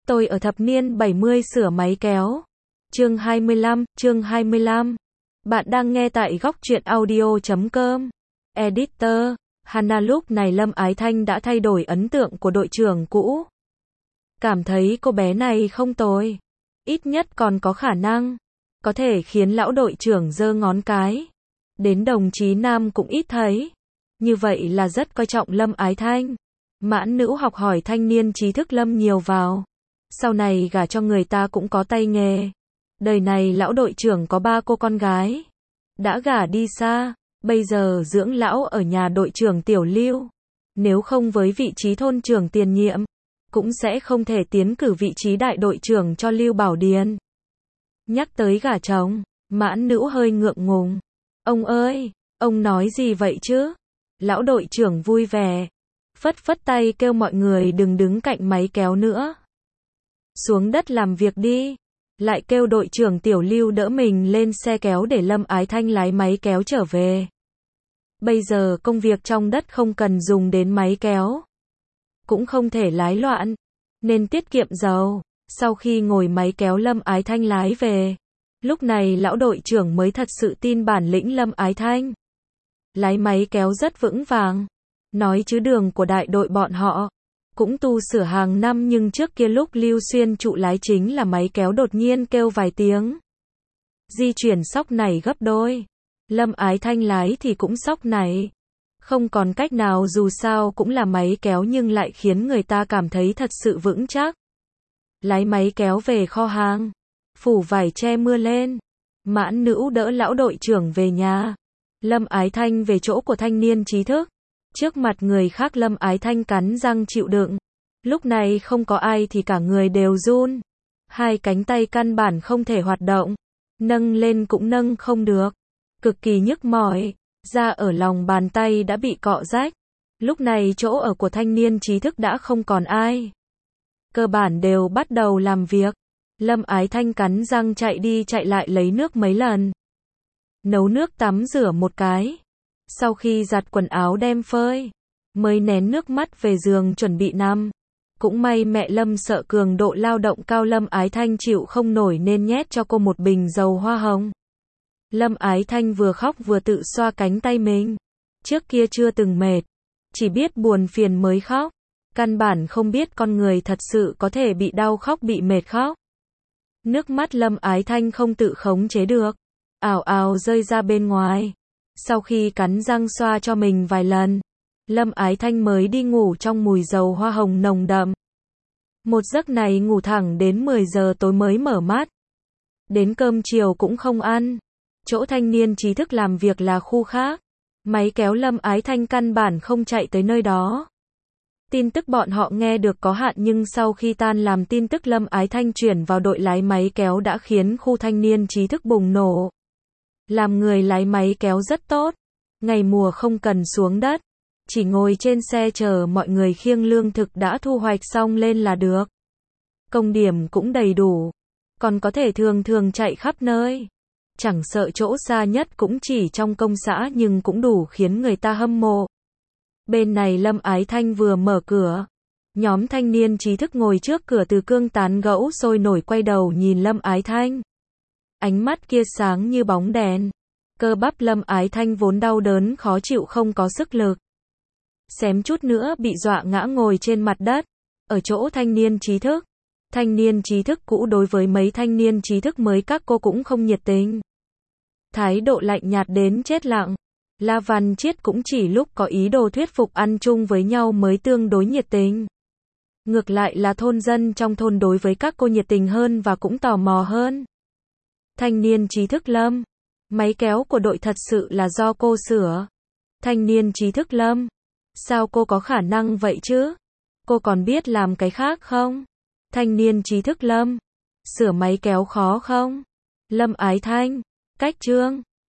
Tôi ở thập niên 70 sửa máy kéo. Chương 25. Bạn đang nghe tại góc truyện audio.com. Editor, Hana. Lúc này Lâm Ái Thanh đã thay đổi ấn tượng của đội trưởng cũ. Cảm thấy cô bé này không tồi. Ít nhất còn có khả năng. Có thể khiến lão đội trưởng giơ ngón cái. Đến đồng chí nam cũng ít thấy. Như vậy là rất coi trọng Lâm Ái Thanh. Mãn nữ học hỏi thanh niên trí thức Lâm nhiều vào. Sau này gả cho người ta cũng có tay nghề. Đời này lão đội trưởng có 3 cô con gái. Đã gả đi xa, bây giờ dưỡng lão ở nhà đội trưởng Tiểu Lưu. Nếu không với vị trí thôn trưởng tiền nhiệm, cũng sẽ không thể tiến cử vị trí đại đội trưởng cho Lưu Bảo Điền. Nhắc tới gả chồng, mãn nữ hơi ngượng ngùng. Ông ơi, ông nói gì vậy chứ? Lão đội trưởng vui vẻ. Phất phất tay kêu mọi người đừng đứng cạnh máy kéo nữa. Xuống đất làm việc đi. Lại kêu đội trưởng Tiểu Lưu đỡ mình lên xe kéo để Lâm Ái Thanh lái máy kéo trở về. Bây giờ công việc trong đất không cần dùng đến máy kéo. Cũng không thể lái loạn. Nên tiết kiệm dầu. Sau khi ngồi máy kéo Lâm Ái Thanh lái về. Lúc này lão đội trưởng mới thật sự tin bản lĩnh Lâm Ái Thanh. Lái máy kéo rất vững vàng. Nói chứ đường của đại đội bọn họ cũng tu sửa hàng năm, nhưng trước kia lúc Lưu Xuyên trụ lái chính là máy kéo đột nhiên kêu vài tiếng. Di chuyển sóc nảy gấp đôi. Lâm Ái Thanh lái thì cũng sóc nảy. Không còn cách nào, dù sao cũng là máy kéo nhưng lại khiến người ta cảm thấy thật sự vững chắc. Lái máy kéo về kho hàng. Phủ vải che mưa lên. Mãn nữ đỡ lão đội trưởng về nhà. Lâm Ái Thanh về chỗ của thanh niên trí thức. Trước mặt người khác Lâm Ái Thanh cắn răng chịu đựng. Lúc này không có ai thì cả người đều run. Hai cánh tay căn bản không thể hoạt động. Nâng lên cũng nâng không được. Cực kỳ nhức mỏi. Da ở lòng bàn tay đã bị cọ rách. Lúc này chỗ ở của thanh niên trí thức đã không còn ai. Cơ bản đều bắt đầu làm việc. Lâm Ái Thanh cắn răng chạy đi chạy lại lấy nước mấy lần. Nấu nước tắm rửa một cái. Sau khi giặt quần áo đem phơi, mới nén nước mắt về giường chuẩn bị nằm. Cũng may mẹ Lâm sợ cường độ lao động cao Lâm Ái Thanh chịu không nổi nên nhét cho cô một bình dầu hoa hồng. Lâm Ái Thanh vừa khóc vừa tự xoa cánh tay mình. Trước kia chưa từng mệt, chỉ biết buồn phiền mới khóc. Căn bản không biết con người thật sự có thể bị đau khóc bị mệt khóc. Nước mắt Lâm Ái Thanh không tự khống chế được, ào ào rơi ra bên ngoài. Sau khi cắn răng xoa cho mình vài lần, Lâm Ái Thanh mới đi ngủ trong mùi dầu hoa hồng nồng đậm. Một giấc này ngủ thẳng đến 10 giờ tối mới mở mắt. Đến cơm chiều cũng không ăn. Chỗ thanh niên trí thức làm việc là khu khác. Máy kéo Lâm Ái Thanh căn bản không chạy tới nơi đó. Tin tức bọn họ nghe được có hạn, nhưng sau khi tan làm tin tức Lâm Ái Thanh chuyển vào đội lái máy kéo đã khiến khu thanh niên trí thức bùng nổ. Làm người lái máy kéo rất tốt. Ngày mùa không cần xuống đất. Chỉ ngồi trên xe chờ mọi người khiêng lương thực đã thu hoạch xong lên là được. Công điểm cũng đầy đủ. Còn có thể thường thường chạy khắp nơi. Chẳng sợ chỗ xa nhất cũng chỉ trong công xã nhưng cũng đủ khiến người ta hâm mộ. Bên này Lâm Ái Thanh vừa mở cửa. Nhóm thanh niên trí thức ngồi trước cửa từ cương tán gẫu sôi nổi quay đầu nhìn Lâm Ái Thanh. Ánh mắt kia sáng như bóng đèn. Cơ bắp Lâm Ái Thanh vốn đau đớn khó chịu không có sức lực. Xém chút nữa bị dọa ngã ngồi trên mặt đất. Ở chỗ thanh niên trí thức. Thanh niên trí thức cũ đối với mấy thanh niên trí thức mới các cô cũng không nhiệt tình. Thái độ lạnh nhạt đến chết lặng. La Văn Chiết cũng chỉ lúc có ý đồ thuyết phục ăn chung với nhau mới tương đối nhiệt tình. Ngược lại là thôn dân trong thôn đối với các cô nhiệt tình hơn và cũng tò mò hơn. Thanh niên trí thức Lâm, máy kéo của đội thật sự là do cô sửa. Thanh niên trí thức Lâm, sao cô có khả năng vậy chứ? Cô còn biết làm cái khác không? Thanh niên trí thức Lâm, sửa máy kéo khó không? Lâm Ái Thanh, cách chương.